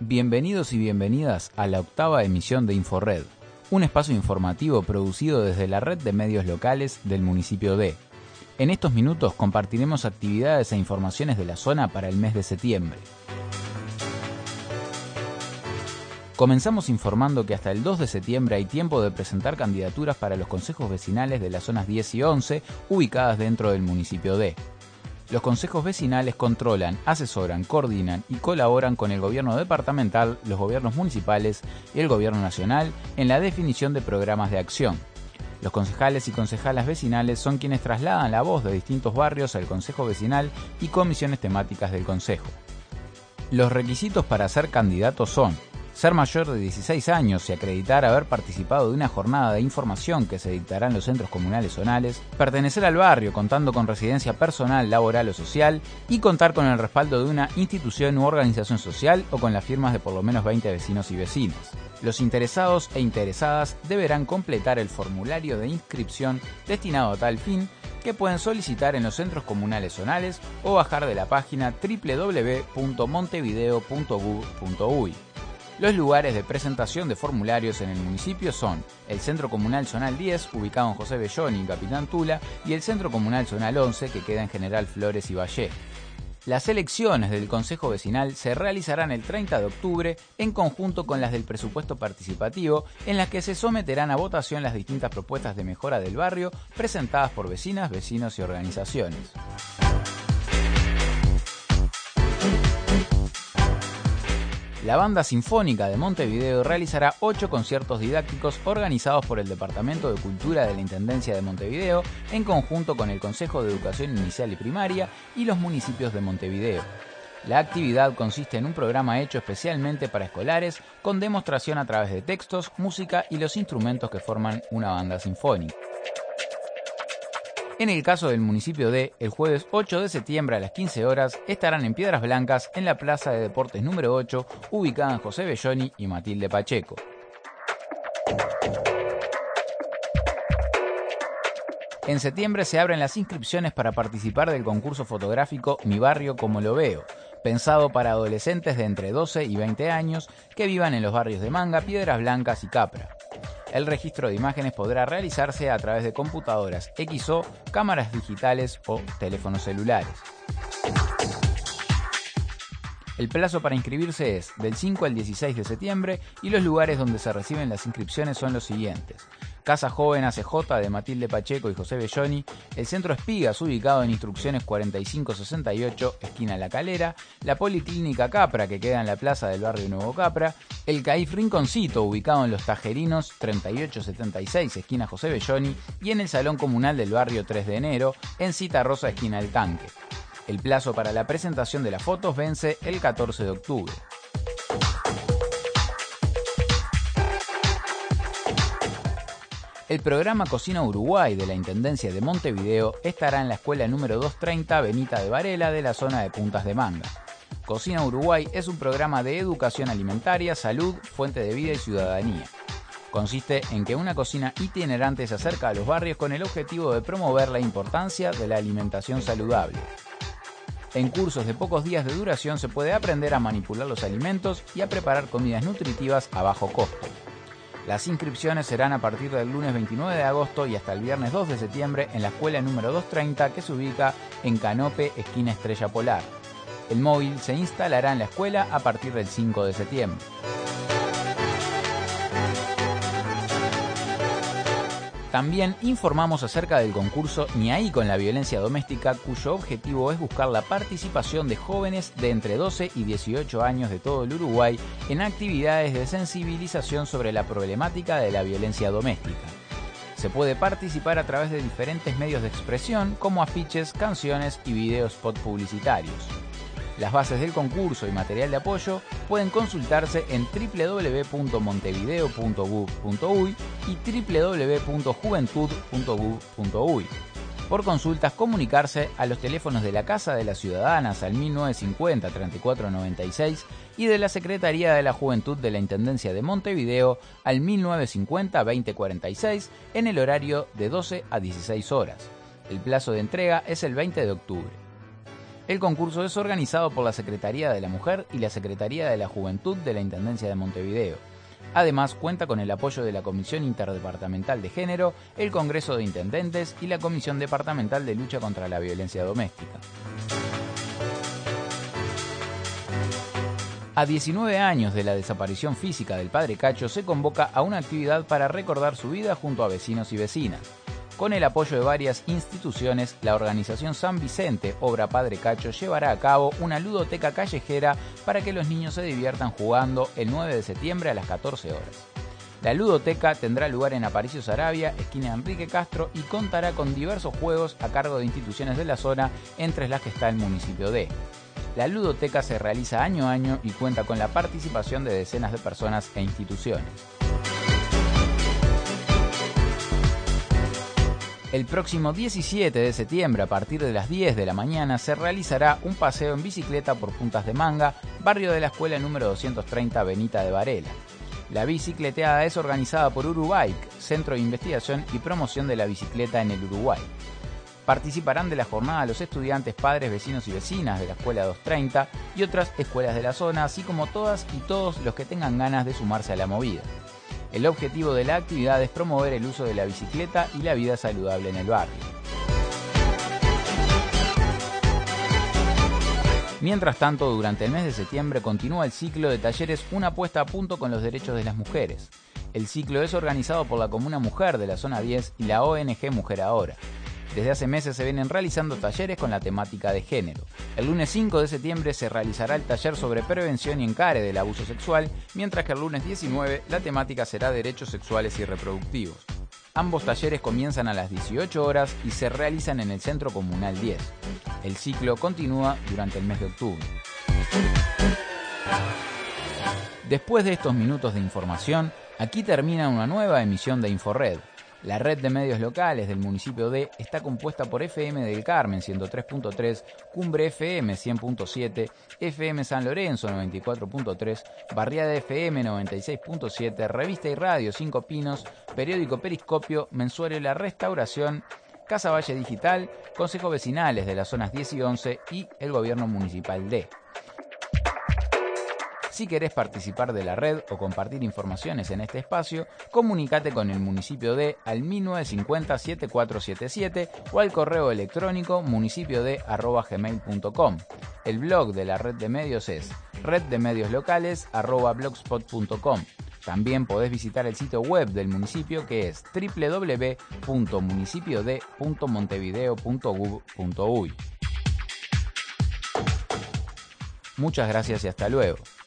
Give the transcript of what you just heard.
Bienvenidos y bienvenidas a la octava emisión de InfoRed, un espacio informativo producido desde la red de medios locales del municipio de. En estos minutos compartiremos actividades e informaciones de la zona para el mes de septiembre. Comenzamos informando que hasta el 2 de septiembre hay tiempo de presentar candidaturas para los consejos vecinales de las zonas 10 y 11 ubicadas dentro del municipio de. Los consejos vecinales controlan, asesoran, coordinan y colaboran con el gobierno departamental, los gobiernos municipales y el gobierno nacional en la definición de programas de acción. Los concejales y concejalas vecinales son quienes trasladan la voz de distintos barrios al consejo vecinal y comisiones temáticas del consejo. Los requisitos para ser candidato son ser mayor de 16 años y acreditar haber participado de una jornada de información que se dictará en los centros comunales zonales, pertenecer al barrio contando con residencia personal, laboral o social y contar con el respaldo de una institución u organización social o con las firmas de por lo menos 20 vecinos y vecinas. Los interesados e interesadas deberán completar el formulario de inscripción destinado a tal fin que pueden solicitar en los centros comunales zonales o bajar de la página www.montevideo.gov.uy. Los lugares de presentación de formularios en el municipio son el Centro Comunal Zonal 10, ubicado en José Belloni y Capitán Tula, y el Centro Comunal Zonal 11, que queda en General Flores y Valle. Las elecciones del Consejo Vecinal se realizarán el 30 de octubre en conjunto con las del presupuesto participativo, en las que se someterán a votación las distintas propuestas de mejora del barrio presentadas por vecinas, vecinos y organizaciones. La Banda Sinfónica de Montevideo realizará 8 conciertos didácticos organizados por el Departamento de Cultura de la Intendencia de Montevideo en conjunto con el Consejo de Educación Inicial y Primaria y los municipios de Montevideo. La actividad consiste en un programa hecho especialmente para escolares con demostración a través de textos, música y los instrumentos que forman una banda sinfónica. En el caso del municipio de, el jueves 8 de septiembre a las 15 horas estarán en Piedras Blancas en la Plaza de Deportes número 8, ubicada en José Belloni y Matilde Pacheco. En septiembre se abren las inscripciones para participar del concurso fotográfico Mi Barrio Como Lo Veo, pensado para adolescentes de entre 12 y 20 años que vivan en los barrios de Manga, Piedras Blancas y Capra. El registro de imágenes podrá realizarse a través de computadoras XO, cámaras digitales o teléfonos celulares. El plazo para inscribirse es del 5 al 16 de septiembre y los lugares donde se reciben las inscripciones son los siguientes: Casa Joven ACJ de Matilde Pacheco y José Belloni, el Centro Espigas ubicado en Instrucciones 4568, esquina La Calera, la Policlínica Capra que queda en la plaza del barrio Nuevo Capra, el CAIF Rinconcito ubicado en Los Tajerinos 3876, esquina José Belloni y en el Salón Comunal del barrio 3 de enero, en Cita Rosa, esquina El Tanque. El plazo para la presentación de las fotos vence el 14 de octubre. El programa Cocina Uruguay de la Intendencia de Montevideo estará en la escuela número 230 Benita de Varela de la zona de Puntas de Manga. Cocina Uruguay es un programa de educación alimentaria, salud, fuente de vida y ciudadanía. Consiste en que una cocina itinerante se acerca a los barrios con el objetivo de promover la importancia de la alimentación saludable. En cursos de pocos días de duración se puede aprender a manipular los alimentos y a preparar comidas nutritivas a bajo costo. Las inscripciones serán a partir del lunes 29 de agosto y hasta el viernes 2 de septiembre en la escuela número 230 que se ubica en Canope, esquina Estrella Polar. El móvil se instalará en la escuela a partir del 5 de septiembre. También informamos acerca del concurso Ni ahí con la violencia doméstica, cuyo objetivo es buscar la participación de jóvenes de entre 12 y 18 años de todo el Uruguay en actividades de sensibilización sobre la problemática de la violencia doméstica. Se puede participar a través de diferentes medios de expresión como afiches, canciones y videos spot publicitarios. Las bases del concurso y material de apoyo pueden consultarse en www.montevideo.gov.uy y www.juventud.gov.uy. Por consultas, comunicarse a los teléfonos de la Casa de las Ciudadanas al 1950-3496 y de la Secretaría de la Juventud de la Intendencia de Montevideo al 1950-2046 en el horario de 12 a 16 horas. El plazo de entrega es el 20 de octubre. El concurso es organizado por la Secretaría de la Mujer y la Secretaría de la Juventud de la Intendencia de Montevideo. Además, cuenta con el apoyo de la Comisión Interdepartamental de Género, el Congreso de Intendentes y la Comisión Departamental de Lucha contra la Violencia Doméstica. A 19 años de la desaparición física del padre Cacho, se convoca a una actividad para recordar su vida junto a vecinos y vecinas. Con el apoyo de varias instituciones, la organización San Vicente, Obra Padre Cacho, llevará a cabo una ludoteca callejera para que los niños se diviertan jugando el 9 de septiembre a las 14 horas. La ludoteca tendrá lugar en Aparicio Saravia, esquina Enrique Castro, y contará con diversos juegos a cargo de instituciones de la zona, entre las que está el municipio de. La ludoteca se realiza año a año y cuenta con la participación de decenas de personas e instituciones. El próximo 17 de septiembre, a partir de las 10 de la mañana, se realizará un paseo en bicicleta por Puntas de Manga, barrio de la escuela número 230 Benita de Varela. La bicicleteada es organizada por Urubike, Centro de Investigación y Promoción de la Bicicleta en el Uruguay. Participarán de la jornada los estudiantes, padres, vecinos y vecinas de la Escuela 230 y otras escuelas de la zona, así como todas y todos los que tengan ganas de sumarse a la movida. El objetivo de la actividad es promover el uso de la bicicleta y la vida saludable en el barrio. Mientras tanto, durante el mes de septiembre continúa el ciclo de talleres Una puesta a punto con los derechos de las mujeres. El ciclo es organizado por la Comuna Mujer de la Zona 10 y la ONG Mujer Ahora. Desde hace meses se vienen realizando talleres con la temática de género. El lunes 5 de septiembre se realizará el taller sobre prevención y encare del abuso sexual, mientras que el lunes 19 la temática será derechos sexuales y reproductivos. Ambos talleres comienzan a las 18 horas y se realizan en el Centro Comunal 10. El ciclo continúa durante el mes de octubre. Después de estos minutos de información, aquí termina una nueva emisión de InfoRed. La red de medios locales del municipio de está compuesta por FM del Carmen 103.3, Cumbre FM 100.7, FM San Lorenzo 94.3, Barriada FM 96.7, Revista y Radio 5 Pinos, Periódico Periscopio, Mensuario La Restauración, Casa Valle Digital, Consejos Vecinales de las zonas 10 y 11 y el Gobierno Municipal de. Si querés participar de la red o compartir informaciones en este espacio, comunícate con el municipio de al 1950-7477 o al correo electrónico municipiode@gmail.com. El blog de la red de medios es reddemedioslocales@blogspot.com. También podés visitar el sitio web del municipio, que es www.municipiode.montevideo.gov.uy. Muchas gracias y hasta luego.